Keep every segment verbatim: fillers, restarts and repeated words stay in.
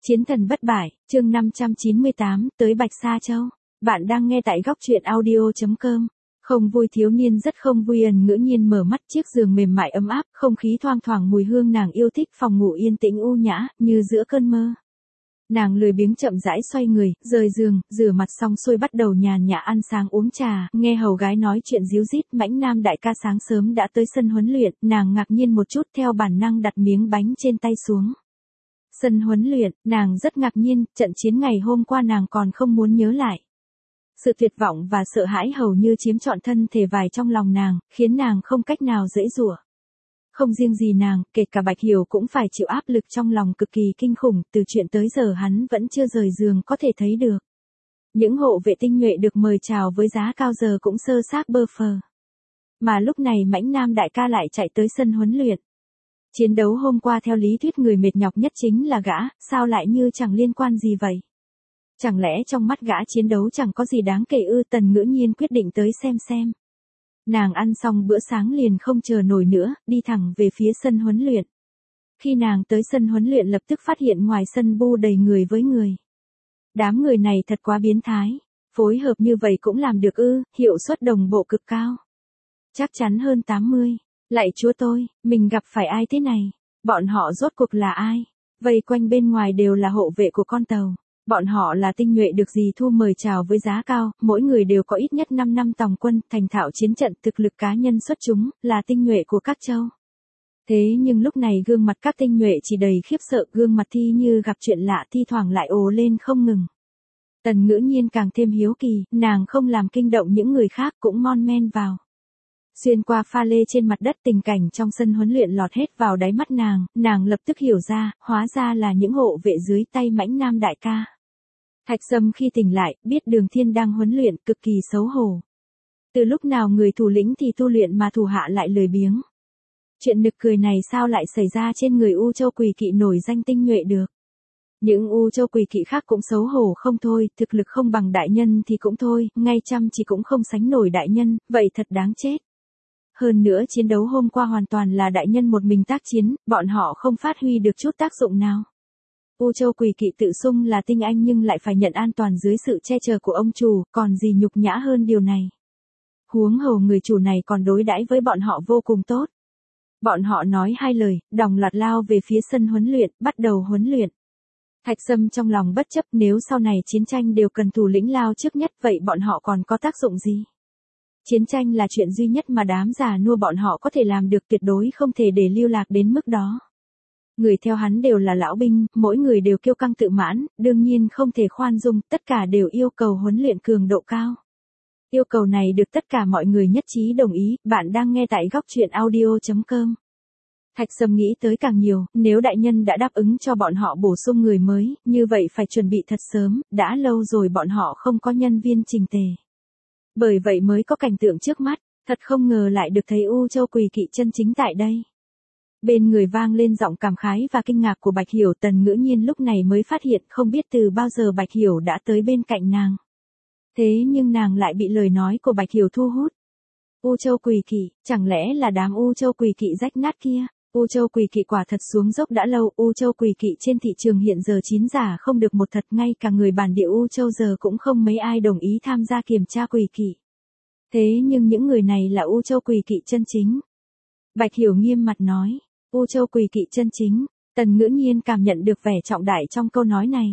Chiến thần bất bại, chương năm trăm chín mươi tám, tới Bạch Sa Châu. Bạn đang nghe tại góc truyện audio chấm com. Không vui thiếu niên rất không vui ẩn ngữ nhiên mở mắt, chiếc giường mềm mại ấm áp, không khí thoang thoảng mùi hương nàng yêu thích, phòng ngủ yên tĩnh u nhã, như giữa cơn mơ. Nàng lười biếng chậm rãi xoay người, rời giường, rửa mặt xong xuôi bắt đầu nhàn nhã ăn sáng uống trà, nghe hầu gái nói chuyện díu dít. Mãnh Nam đại ca sáng sớm đã tới sân huấn luyện, nàng ngạc nhiên một chút, theo bản năng đặt miếng bánh trên tay xuống. Sân huấn luyện, nàng rất ngạc nhiên, trận chiến ngày hôm qua nàng còn không muốn nhớ lại. Sự tuyệt vọng và sợ hãi hầu như chiếm trọn thân thể vải trong lòng nàng, khiến nàng không cách nào giãy giụa. Không riêng gì nàng, kể cả Bạch Hiểu cũng phải chịu áp lực trong lòng cực kỳ kinh khủng, từ chuyện tới giờ hắn vẫn chưa rời giường có thể thấy được. Những hộ vệ tinh nhuệ được mời chào với giá cao giờ cũng sơ xác bơ phờ. Mà lúc này Mãnh Nam đại ca lại chạy tới sân huấn luyện. Chiến đấu hôm qua theo lý thuyết người mệt nhọc nhất chính là gã, sao lại như chẳng liên quan gì vậy? Chẳng lẽ trong mắt gã chiến đấu chẳng có gì đáng kể ư? Tần Ngữ Nhiên quyết định tới xem xem. Nàng ăn xong bữa sáng liền không chờ nổi nữa, đi thẳng về phía sân huấn luyện. Khi nàng tới sân huấn luyện lập tức phát hiện ngoài sân bu đầy người với người. Đám người này thật quá biến thái, phối hợp như vậy cũng làm được ư? Hiệu suất đồng bộ cực cao. Chắc chắn hơn tám mươi. Lạy chúa tôi, mình gặp phải ai thế này? Bọn họ rốt cuộc là ai? Vây quanh bên ngoài đều là hộ vệ của con tàu. Bọn họ là tinh nhuệ được dì Thu mời chào với giá cao, mỗi người đều có ít nhất năm năm tòng quân, thành thạo chiến trận, thực lực cá nhân xuất chúng, là tinh nhuệ của các châu. Thế nhưng lúc này gương mặt các tinh nhuệ chỉ đầy khiếp sợ, gương mặt thi như gặp chuyện lạ, thi thoảng lại ồ lên không ngừng. Tần Ngữ Nhiên càng thêm hiếu kỳ, nàng không làm kinh động những người khác cũng mon men vào. Xuyên qua pha lê trên mặt đất, tình cảnh trong sân huấn luyện lọt hết vào đáy mắt nàng, nàng lập tức hiểu ra, hóa ra là những hộ vệ dưới tay Mãnh Nam đại ca. Thạch Sâm khi tỉnh lại, biết Đường Thiên đang huấn luyện, cực kỳ xấu hổ. Từ lúc nào người thủ lĩnh thì tu luyện mà thủ hạ lại lười biếng. Chuyện nực cười này sao lại xảy ra trên người U Châu Quỳ Kỵ nổi danh tinh nhuệ được. Những U Châu Quỳ Kỵ khác cũng xấu hổ không thôi, thực lực không bằng đại nhân thì cũng thôi, ngay chăm chỉ cũng không sánh nổi đại nhân, vậy thật đáng chết. Hơn nữa chiến đấu hôm qua hoàn toàn là đại nhân một mình tác chiến, bọn họ không phát huy được chút tác dụng nào. U Châu Quỳ Kỵ tự xưng là tinh anh nhưng lại phải nhận an toàn dưới sự che chở của ông chủ, còn gì nhục nhã hơn điều này. Huống hồ người chủ này còn đối đãi với bọn họ vô cùng tốt. Bọn họ nói hai lời, đồng loạt lao về phía sân huấn luyện, bắt đầu huấn luyện. Thạch Sâm trong lòng bất chấp, nếu sau này chiến tranh đều cần thủ lĩnh lao trước nhất, vậy bọn họ còn có tác dụng gì? Chiến tranh là chuyện duy nhất mà đám già nua bọn họ có thể làm được, tuyệt đối không thể để lưu lạc đến mức đó. Người theo hắn đều là lão binh, mỗi người đều kiêu căng tự mãn, đương nhiên không thể khoan dung, tất cả đều yêu cầu huấn luyện cường độ cao. Yêu cầu này được tất cả mọi người nhất trí đồng ý. Bạn đang nghe tại góc truyện audio chấm com. Thạch Sâm nghĩ tới càng nhiều, nếu đại nhân đã đáp ứng cho bọn họ bổ sung người mới, như vậy phải chuẩn bị thật sớm, đã lâu rồi bọn họ không có nhân viên chỉnh tề. Bởi vậy mới có cảnh tượng trước mắt, thật không ngờ lại được thấy U Châu Quỳ Kỵ chân chính tại đây. Bên người vang lên giọng cảm khái và kinh ngạc của Bạch Hiểu. Tần Ngữ Nhiên lúc này mới phát hiện không biết từ bao giờ Bạch Hiểu đã tới bên cạnh nàng. Thế nhưng nàng lại bị lời nói của Bạch Hiểu thu hút. U Châu Quỳ Kỵ, chẳng lẽ là đám U Châu Quỳ Kỵ rách nát kia? U Châu Quỳ Kỵ quả thật xuống dốc đã lâu, U Châu Quỳ Kỵ trên thị trường hiện giờ chín giả không được một thật, ngay cả người bản địa U Châu giờ cũng không mấy ai đồng ý tham gia kiểm tra Quỳ Kỵ. Thế nhưng những người này là U Châu Quỳ Kỵ chân chính. Bạch Hiểu nghiêm mặt nói, U Châu Quỳ Kỵ chân chính. Tần Ngữ Nhiên cảm nhận được vẻ trọng đại trong câu nói này.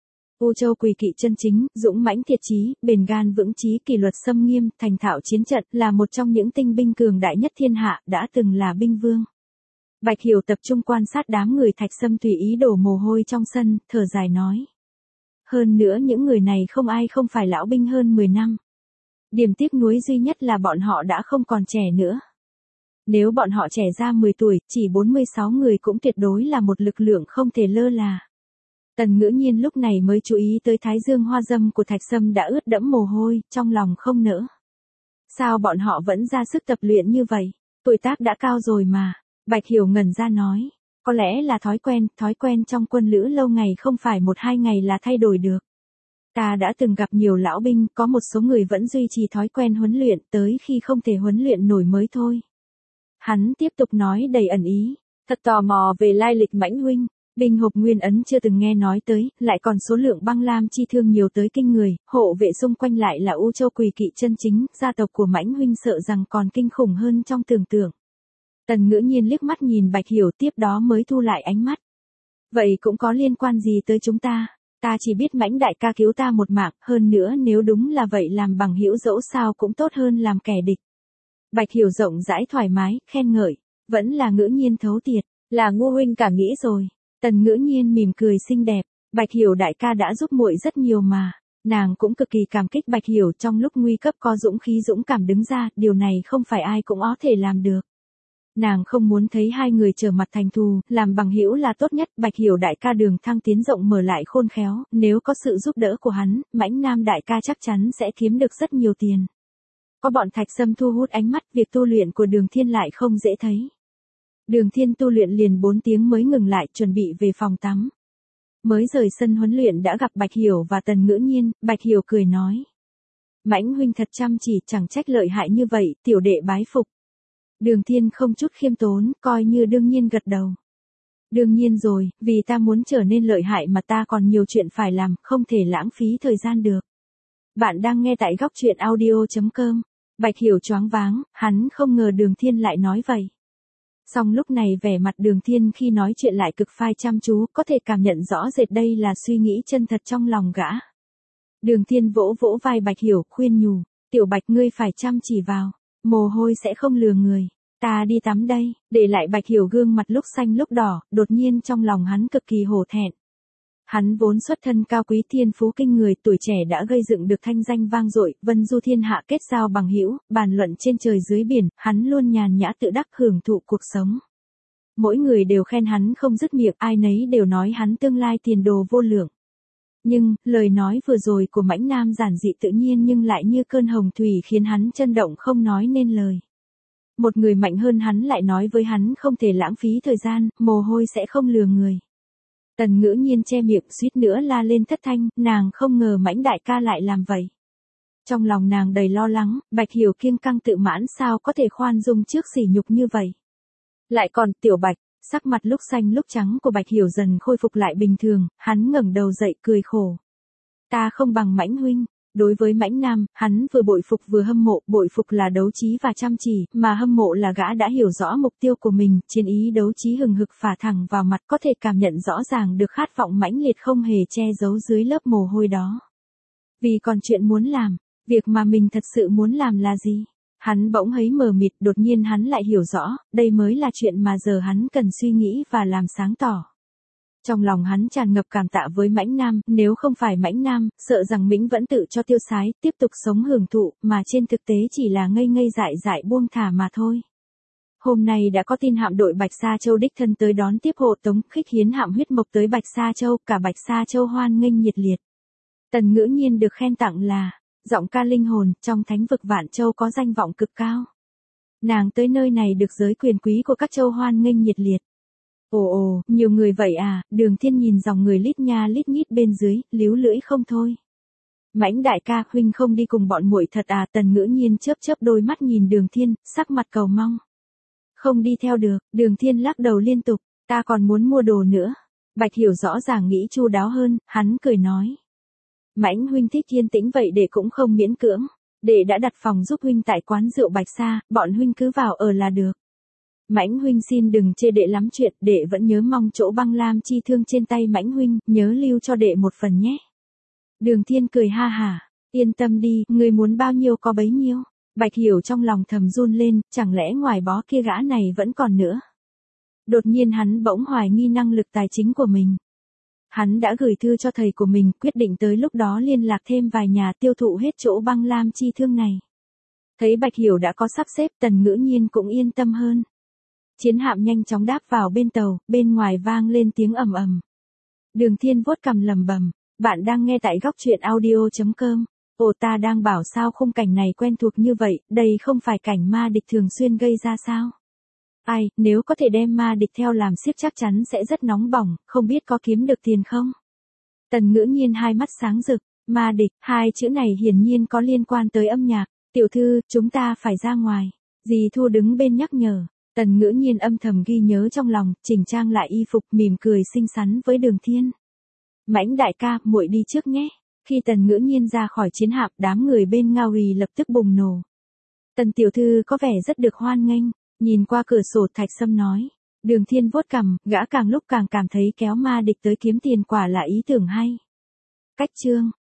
U Châu Quỳ Kỵ chân chính, dũng mãnh thiệt chí, bền gan vững chí, kỷ luật xâm nghiêm, thành thạo chiến trận, là một trong những tinh binh cường đại nhất thiên hạ, đã từng là binh vương. Bạch Hiểu tập trung quan sát đám người Thạch Sâm tùy ý đổ mồ hôi trong sân, thở dài nói. Hơn nữa những người này không ai không phải lão binh hơn mười năm. Điểm tiếc nuối duy nhất là bọn họ đã không còn trẻ nữa. Nếu bọn họ trẻ ra mười tuổi, chỉ bốn mươi sáu người cũng tuyệt đối là một lực lượng không thể lơ là. Tần Ngữ Nhiên lúc này mới chú ý tới thái dương hoa dâm của Thạch Sâm đã ướt đẫm mồ hôi, trong lòng không nỡ. Sao bọn họ vẫn ra sức tập luyện như vậy? Tuổi tác đã cao rồi mà. Bạch Hiểu ngẩn ra nói. Có lẽ là thói quen, thói quen trong quân lữ lâu ngày không phải một hai ngày là thay đổi được. Ta đã từng gặp nhiều lão binh, có một số người vẫn duy trì thói quen huấn luyện tới khi không thể huấn luyện nổi mới thôi. Hắn tiếp tục nói đầy ẩn ý. Thật tò mò về lai lịch Mãnh huynh. Binh hộp nguyên ấn chưa từng nghe nói tới, lại còn số lượng băng lam chi thương nhiều tới kinh người, hộ vệ xung quanh lại là U Châu Quỳ Kỵ chân chính, gia tộc của Mãnh huynh sợ rằng còn kinh khủng hơn trong tưởng tượng. Tần Ngữ Nhiên liếc mắt nhìn Bạch Hiểu tiếp đó mới thu lại ánh mắt. Vậy cũng có liên quan gì tới chúng ta? Ta chỉ biết Mãnh đại ca cứu ta một mạng, hơn nữa nếu đúng là vậy làm bằng hữu dẫu sao cũng tốt hơn làm kẻ địch. Bạch Hiểu rộng rãi thoải mái, khen ngợi, vẫn là Ngữ Nhiên thấu triệt, là Ngô huynh cả nghĩ rồi. Tần Ngữ Nhiên mỉm cười xinh đẹp, Bạch Hiểu đại ca đã giúp muội rất nhiều mà. Nàng cũng cực kỳ cảm kích Bạch Hiểu trong lúc nguy cấp có dũng khí dũng cảm đứng ra, điều này không phải ai cũng có thể làm được. Nàng không muốn thấy hai người trở mặt thành thù, làm bằng hữu là tốt nhất. Bạch Hiểu đại ca đường thăng tiến rộng mở lại khôn khéo, nếu có sự giúp đỡ của hắn, Mãnh Nam đại ca chắc chắn sẽ kiếm được rất nhiều tiền. Có bọn Thạch Sâm thu hút ánh mắt, việc tu luyện của Đường Thiên lại không dễ thấy. Đường Thiên tu luyện liền bốn tiếng mới ngừng lại, chuẩn bị về phòng tắm. Mới rời sân huấn luyện đã gặp Bạch Hiểu và Tần Ngữ Nhiên, Bạch Hiểu cười nói. Mãnh huynh thật chăm chỉ, chẳng trách lợi hại như vậy, tiểu đệ bái phục. Đường Thiên không chút khiêm tốn, coi như đương nhiên gật đầu. Đương nhiên rồi, vì ta muốn trở nên lợi hại mà ta còn nhiều chuyện phải làm, không thể lãng phí thời gian được. Bạn đang nghe tại góc truyện audio chấm com. Bạch Hiểu choáng váng, hắn không ngờ Đường Thiên lại nói vậy. Song lúc này vẻ mặt Đường Thiên khi nói chuyện lại cực phai chăm chú, có thể cảm nhận rõ rệt đây là suy nghĩ chân thật trong lòng gã. Đường Thiên vỗ vỗ vai Bạch Hiểu, khuyên nhủ, tiểu Bạch ngươi phải chăm chỉ vào, mồ hôi sẽ không lừa người, ta đi tắm đây. Để lại Bạch Hiểu gương mặt lúc xanh lúc đỏ, đột nhiên trong lòng hắn cực kỳ hổ thẹn. Hắn vốn xuất thân cao quý thiên phú kinh người, tuổi trẻ đã gây dựng được thanh danh vang dội, vân du thiên hạ kết giao bằng hữu, bàn luận trên trời dưới biển, hắn luôn nhàn nhã tự đắc hưởng thụ cuộc sống. Mỗi người đều khen hắn không dứt miệng, ai nấy đều nói hắn tương lai tiền đồ vô lượng. Nhưng, lời nói vừa rồi của Mãnh Nam giản dị tự nhiên nhưng lại như cơn hồng thủy khiến hắn chấn động không nói nên lời. Một người mạnh hơn hắn lại nói với hắn không thể lãng phí thời gian, mồ hôi sẽ không lừa người. Tần Ngữ Nhiên che miệng suýt nữa la lên thất thanh, nàng không ngờ Mãnh đại ca lại làm vậy. Trong lòng nàng đầy lo lắng, Bạch Hiểu kiêng căng tự mãn sao có thể khoan dung trước sỉ nhục như vậy. Lại còn, tiểu Bạch, sắc mặt lúc xanh lúc trắng của Bạch Hiểu dần khôi phục lại bình thường, hắn ngẩng đầu dậy cười khổ. Ta không bằng Mãnh huynh. Đối với Mãnh Nam, hắn vừa bội phục vừa hâm mộ, bội phục là đấu trí và chăm chỉ, mà hâm mộ là gã đã hiểu rõ mục tiêu của mình, chiến ý đấu trí hừng hực phả thẳng vào mặt, có thể cảm nhận rõ ràng được khát vọng mãnh liệt không hề che giấu dưới lớp mồ hôi đó. Vì còn chuyện muốn làm, việc mà mình thật sự muốn làm là gì? Hắn bỗng thấy mờ mịt, đột nhiên hắn lại hiểu rõ, đây mới là chuyện mà giờ hắn cần suy nghĩ và làm sáng tỏ. Trong lòng hắn tràn ngập cảm tạ với Mãnh Nam, nếu không phải Mãnh Nam, sợ rằng Mĩnh vẫn tự cho tiêu sái, tiếp tục sống hưởng thụ, mà trên thực tế chỉ là ngây ngây dại dại buông thả mà thôi. Hôm nay đã có tin hạm đội Bạch Sa Châu đích thân tới đón tiếp hộ tống khích hiến hạm huyết mộc tới Bạch Sa Châu, cả Bạch Sa Châu hoan nghênh nhiệt liệt. Tần Ngữ Nhiên được khen tặng là giọng ca linh hồn, trong thánh vực Vạn Châu có danh vọng cực cao. Nàng tới nơi này được giới quyền quý của các châu hoan nghênh nhiệt liệt. Ồ ồ, nhiều người vậy à? Đường Thiên nhìn dòng người lít nha lít nhít bên dưới, líu lưỡi không thôi. Mãnh đại ca, huynh không đi cùng bọn muội thật à? Tần Ngữ Nhiên chớp chớp đôi mắt nhìn Đường Thiên, sắc mặt cầu mong. Không đi theo được, Đường Thiên lắc đầu liên tục, ta còn muốn mua đồ nữa. Bạch Hiểu rõ ràng nghĩ chu đáo hơn, hắn cười nói. Mãnh huynh thích yên tĩnh vậy đệ cũng không miễn cưỡng, đệ đã đặt phòng giúp huynh tại quán rượu Bạch Sa, bọn huynh cứ vào ở là được. Mãnh huynh xin đừng chê đệ lắm chuyện, đệ vẫn nhớ mong chỗ băng lam chi thương trên tay Mãnh huynh, nhớ lưu cho đệ một phần nhé. Đường Thiên cười ha hả, yên tâm đi, ngươi muốn bao nhiêu có bấy nhiêu. Bạch Hiểu trong lòng thầm run lên, chẳng lẽ ngoài bó kia gã này vẫn còn nữa. Đột nhiên hắn bỗng hoài nghi năng lực tài chính của mình. Hắn đã gửi thư cho thầy của mình, quyết định tới lúc đó liên lạc thêm vài nhà tiêu thụ hết chỗ băng lam chi thương này. Thấy Bạch Hiểu đã có sắp xếp, Tần Ngữ Nhiên cũng yên tâm hơn. Chiến hạm nhanh chóng đáp vào bên tàu, bên ngoài vang lên tiếng ầm ầm. Đường Thiên vuốt cằm lẩm bẩm, bạn đang nghe tại góc truyện audio chấm com. Ồ, ta đang bảo sao khung cảnh này quen thuộc như vậy, đây không phải cảnh ma địch thường xuyên gây ra sao? Ai, nếu có thể đem ma địch theo làm xiếc chắc chắn sẽ rất nóng bỏng, không biết có kiếm được tiền không? Tần Ngữ Nhiên hai mắt sáng rực, ma địch, hai chữ này hiển nhiên có liên quan tới âm nhạc. Tiểu thư, chúng ta phải ra ngoài. Dì Thu đứng bên nhắc nhở. Tần Ngữ Nhiên âm thầm ghi nhớ trong lòng, chỉnh trang lại y phục mỉm cười xinh xắn với Đường Thiên. Mãnh đại ca, muội đi trước nhé. Khi Tần Ngữ Nhiên ra khỏi chiến hạm, đám người bên Ngao Rì lập tức bùng nổ. Tần tiểu thư có vẻ rất được hoan nghênh, nhìn qua cửa sổ Thạch Sâm nói. Đường Thiên vuốt cằm, gã càng lúc càng cảm thấy kéo ma địch tới kiếm tiền quả là ý tưởng hay. Cách chương